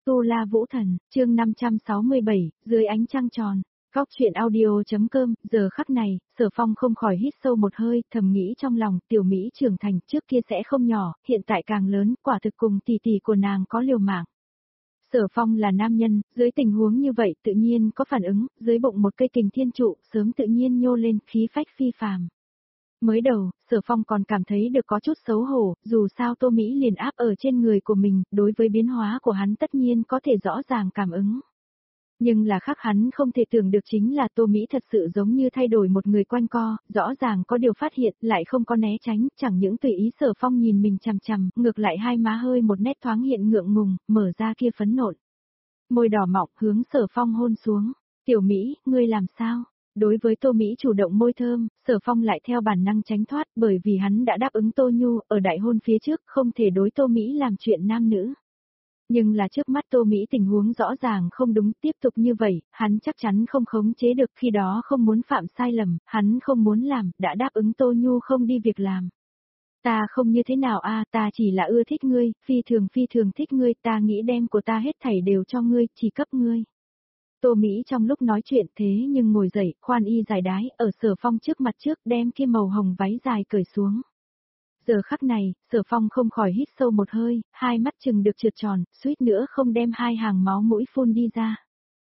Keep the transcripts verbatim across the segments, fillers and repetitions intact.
Tu La Vũ Thần, chương năm trăm sáu mươi bảy, dưới ánh trăng tròn. Góc chuyện audio.com, giờ khắc này, Sở Phong không khỏi hít sâu một hơi, thầm nghĩ trong lòng, tiểu Mỹ trưởng thành trước kia sẽ không nhỏ, hiện tại càng lớn, quả thực cùng tỷ tỷ của nàng có liều mạng. Sở Phong là nam nhân, dưới tình huống như vậy tự nhiên có phản ứng, dưới bụng một cây kình thiên trụ, sớm tự nhiên nhô lên, khí phách phi phàm. Mới đầu, Sở Phong còn cảm thấy được có chút xấu hổ, dù sao Tô Mỹ liền áp ở trên người của mình, đối với biến hóa của hắn tất nhiên có thể rõ ràng cảm ứng. Nhưng là khác hắn không thể tưởng được chính là Tô Mỹ thật sự giống như thay đổi một người quanh co, rõ ràng có điều phát hiện, lại không có né tránh, chẳng những tùy ý Sở Phong nhìn mình chằm chằm, ngược lại hai má hơi một nét thoáng hiện ngượng ngùng, mở ra kia phấn nộn. Môi đỏ mọng hướng Sở Phong hôn xuống, tiểu Mỹ, ngươi làm sao? Đối với Tô Mỹ chủ động môi thơm, Sở Phong lại theo bản năng tránh thoát bởi vì hắn đã đáp ứng Tô Nhu ở đại hôn phía trước không thể đối Tô Mỹ làm chuyện nam nữ. Nhưng là trước mắt Tô Mỹ tình huống rõ ràng không đúng, tiếp tục như vậy, hắn chắc chắn không khống chế được, khi đó không muốn phạm sai lầm, hắn không muốn làm, đã đáp ứng Tô Nhu không đi việc làm. Ta không như thế nào a, ta chỉ là ưa thích ngươi, phi thường phi thường thích ngươi, ta nghĩ đem của ta hết thảy đều cho ngươi, chỉ cấp ngươi. Tô Mỹ trong lúc nói chuyện thế nhưng ngồi dậy, khoan y dài đái, ở Sở Phong trước mặt trước đem kia màu hồng váy dài cởi xuống. Giờ khắc này, Sở Phong không khỏi hít sâu một hơi, hai mắt chừng được trượt tròn, suýt nữa không đem hai hàng máu mũi phun đi ra.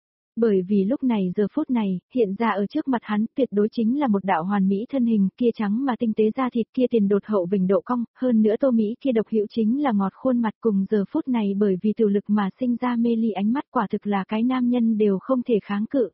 Bởi vì lúc này giờ phút này, hiện ra ở trước mặt hắn tuyệt đối chính là một đạo hoàn mỹ thân hình, kia trắng mà tinh tế da thịt, kia tiền đột hậu vành độ cong, hơn nữa Tô Mỹ kia độc hữu chính là ngọt khuôn mặt, cùng giờ phút này bởi vì tiểu lực mà sinh ra mê ly ánh mắt, quả thực là cái nam nhân đều không thể kháng cự.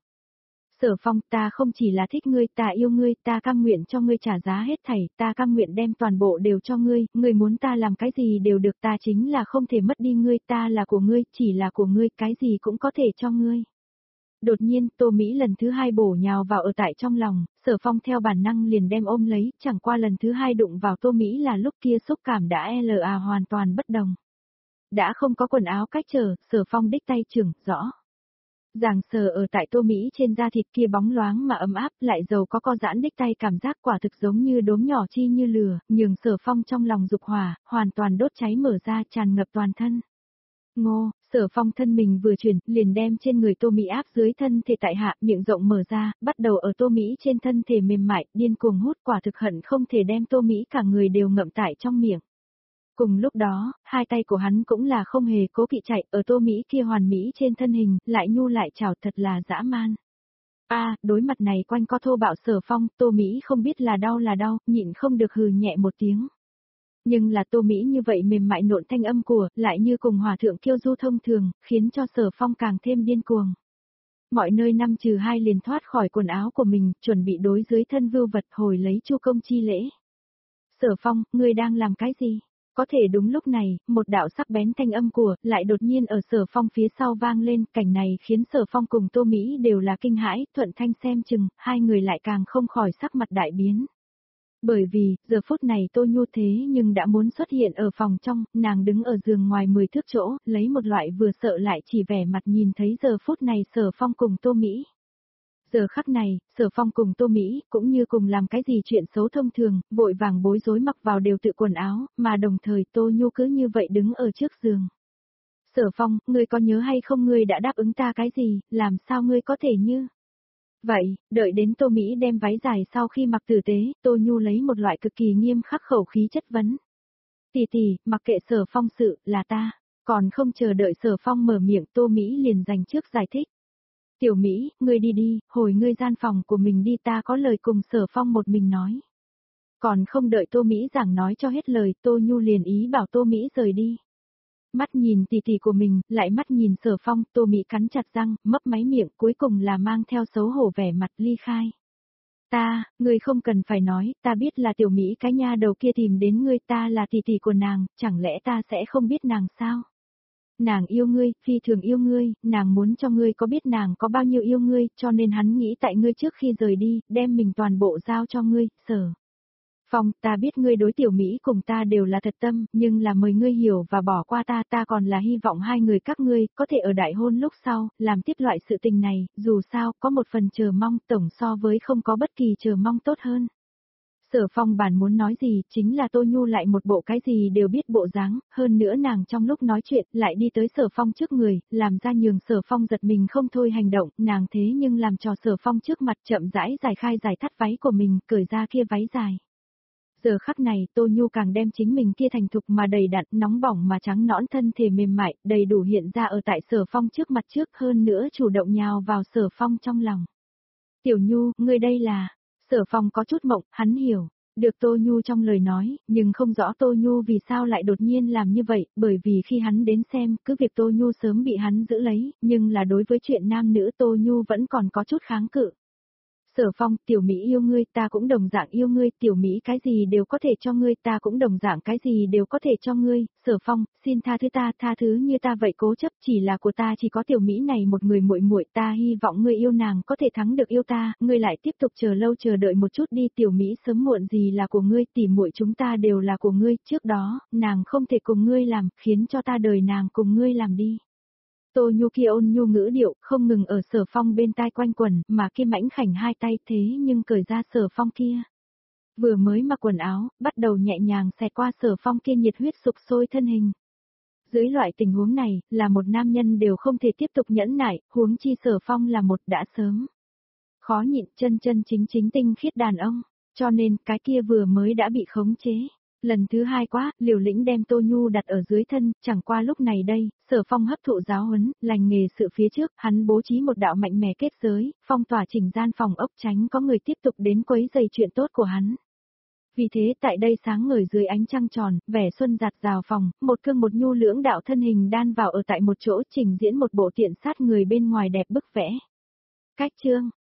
Sở Phong, ta không chỉ là thích ngươi, ta yêu ngươi, ta cam nguyện cho ngươi trả giá hết thảy, ta cam nguyện đem toàn bộ đều cho ngươi, ngươi muốn ta làm cái gì đều được, ta chính là không thể mất đi ngươi, ta là của ngươi, chỉ là của ngươi, cái gì cũng có thể cho ngươi. Đột nhiên, Tô Mỹ lần thứ hai bổ nhào vào ở tại trong lòng, Sở Phong theo bản năng liền đem ôm lấy, chẳng qua lần thứ hai đụng vào Tô Mỹ là lúc kia xúc cảm đã là hoàn toàn bất đồng. Đã không có quần áo cách trở, Sở Phong đích tay trưởng, rõ. Ràng sờ ở tại Tô Mỹ trên da thịt kia bóng loáng mà ấm áp, lại giàu có co giãn đích tay, cảm giác quả thực giống như đốm nhỏ chi như lửa, nhường Sở Phong trong lòng dục hỏa, hoàn toàn đốt cháy mở ra, tràn ngập toàn thân. Ngô, Sở Phong thân mình vừa chuyển, liền đem trên người Tô Mỹ áp dưới thân thể tại hạ, miệng rộng mở ra, bắt đầu ở Tô Mỹ trên thân thể mềm mại, điên cuồng hút, quả thực hận không thể đem Tô Mỹ cả người đều ngậm tại trong miệng. Cùng lúc đó, hai tay của hắn cũng là không hề cố kỵ chạy, ở Tô Mỹ kia hoàn mỹ trên thân hình, lại nhu lại chảo, thật là dã man. A, à, đối mặt này quanh co thô bạo Sở Phong, Tô Mỹ không biết là đau là đau, nhịn không được hừ nhẹ một tiếng. Nhưng là Tô Mỹ như vậy mềm mại nộn thanh âm của, lại như cùng hòa thượng kiêu du thông thường, khiến cho Sở Phong càng thêm điên cuồng. Mọi nơi năm trừ hai liền thoát khỏi quần áo của mình, chuẩn bị đối dưới thân vưu vật hồi lấy chu công chi lễ. Sở Phong, ngươi đang làm cái gì? Có thể đúng lúc này, một đạo sắc bén thanh âm của, lại đột nhiên ở Sở Phong phía sau vang lên, cảnh này khiến Sở Phong cùng Tô Mỹ đều là kinh hãi, thuận thanh xem chừng, hai người lại càng không khỏi sắc mặt đại biến. Bởi vì, giờ phút này Tô Nhu thế nhưng đã muốn xuất hiện ở phòng trong, nàng đứng ở giường ngoài mười thước chỗ, lấy một loại vừa sợ lại chỉ vẻ mặt nhìn thấy giờ phút này Sở Phong cùng Tô Mỹ. Giờ khắc này, Sở Phong cùng Tô Mỹ, cũng như cùng làm cái gì chuyện xấu thông thường, vội vàng bối rối mặc vào đều tự quần áo, mà đồng thời Tô Nhu cứ như vậy đứng ở trước giường. Sở Phong, ngươi có nhớ hay không, ngươi đã đáp ứng ta cái gì, làm sao ngươi có thể như... Vậy, đợi đến Tô Mỹ đem váy dài sau khi mặc tử tế, Tô Nhu lấy một loại cực kỳ nghiêm khắc khẩu khí chất vấn. Tỷ tỷ, mặc kệ Sở Phong sự, là ta, còn không chờ đợi Sở Phong mở miệng, Tô Mỹ liền dành trước giải thích. Tiểu Mỹ, ngươi đi đi, hồi ngươi gian phòng của mình đi, ta có lời cùng Sở Phong một mình nói. Còn không đợi Tô Mỹ giảng nói cho hết lời, Tô Nhu liền ý bảo Tô Mỹ rời đi. Mắt nhìn tỷ tỷ của mình, lại mắt nhìn Sở Phong, Tô Mỹ cắn chặt răng, mấp máy miệng, cuối cùng là mang theo xấu hổ vẻ mặt ly khai. Ta, ngươi không cần phải nói, ta biết là tiểu Mỹ cái nha đầu kia tìm đến ngươi, ta là tỷ tỷ của nàng, chẳng lẽ ta sẽ không biết nàng sao? Nàng yêu ngươi, phi thường yêu ngươi, nàng muốn cho ngươi có biết nàng có bao nhiêu yêu ngươi, cho nên hắn nghĩ tại ngươi trước khi rời đi, đem mình toàn bộ giao cho ngươi, Sở Phong, ta biết ngươi đối tiểu Mỹ cùng ta đều là thật tâm, nhưng là mời ngươi hiểu và bỏ qua ta, ta còn là hy vọng hai người các ngươi, có thể ở đại hôn lúc sau, làm tiếp loại sự tình này, dù sao, có một phần chờ mong, tổng so với không có bất kỳ chờ mong tốt hơn. Sở Phong bản muốn nói gì, chính là Tô Nhu lại một bộ cái gì đều biết bộ dáng, hơn nữa nàng trong lúc nói chuyện lại đi tới Sở Phong trước người, làm ra nhường Sở Phong giật mình không thôi hành động, nàng thế nhưng làm cho Sở Phong trước mặt chậm rãi giải khai giải thắt váy của mình, cởi ra kia váy dài. Giờ khắc này Tô Nhu càng đem chính mình kia thành thục mà đầy đặn, nóng bỏng mà trắng nõn thân thể mềm mại, đầy đủ hiện ra ở tại Sở Phong trước mặt trước hơn nữa chủ động nhào vào Sở Phong trong lòng. Tiểu Nhu, ngươi đây là... Sở Phong có chút mộng, hắn hiểu. Được Tô Nhu trong lời nói, nhưng không rõ Tô Nhu vì sao lại đột nhiên làm như vậy, bởi vì khi hắn đến xem, cứ việc Tô Nhu sớm bị hắn giữ lấy, nhưng là đối với chuyện nam nữ Tô Nhu vẫn còn có chút kháng cự. Sở Phong, tiểu Mỹ yêu ngươi, ta cũng đồng dạng yêu ngươi, tiểu Mỹ cái gì đều có thể cho ngươi, ta cũng đồng dạng cái gì đều có thể cho ngươi, Sở Phong, xin tha thứ ta, tha thứ như ta vậy cố chấp, chỉ là của ta chỉ có tiểu Mỹ này một người muội muội, ta hy vọng ngươi yêu nàng có thể thắng được yêu ta, ngươi lại tiếp tục chờ lâu chờ đợi một chút đi, tiểu Mỹ sớm muộn gì là của ngươi, tỉ muội chúng ta đều là của ngươi, trước đó, nàng không thể cùng ngươi làm, khiến cho ta đời nàng cùng ngươi làm đi. Tô Nhu kia ôn nhu ngữ điệu, không ngừng ở Sở Phong bên tai quanh quẩn, mà kia mảnh khảnh hai tay thế nhưng cởi ra Sở Phong kia. Vừa mới mặc quần áo, bắt đầu nhẹ nhàng xẹt qua Sở Phong kia nhiệt huyết sục sôi thân hình. Dưới loại tình huống này, là một nam nhân đều không thể tiếp tục nhẫn nại, huống chi Sở Phong là một đã sớm. Khó nhịn chân chân chính chính tinh khiết đàn ông, cho nên cái kia vừa mới đã bị khống chế. Lần thứ hai quá, Liều Lĩnh đem Tô Nhu đặt ở dưới thân, chẳng qua lúc này đây, Sở Phong hấp thụ giáo huấn, lành nghề sự phía trước, hắn bố trí một đạo mạnh mẽ kết giới, phong tỏa chỉnh gian phòng ốc tránh có người tiếp tục đến quấy rầy chuyện tốt của hắn. Vì thế tại đây sáng ngời dưới ánh trăng tròn, vẻ xuân giạt rào phòng, một cương một nhu lưỡng đạo thân hình đan vào ở tại một chỗ trình diễn một bộ tiện sát người bên ngoài đẹp bức vẽ. Cách chương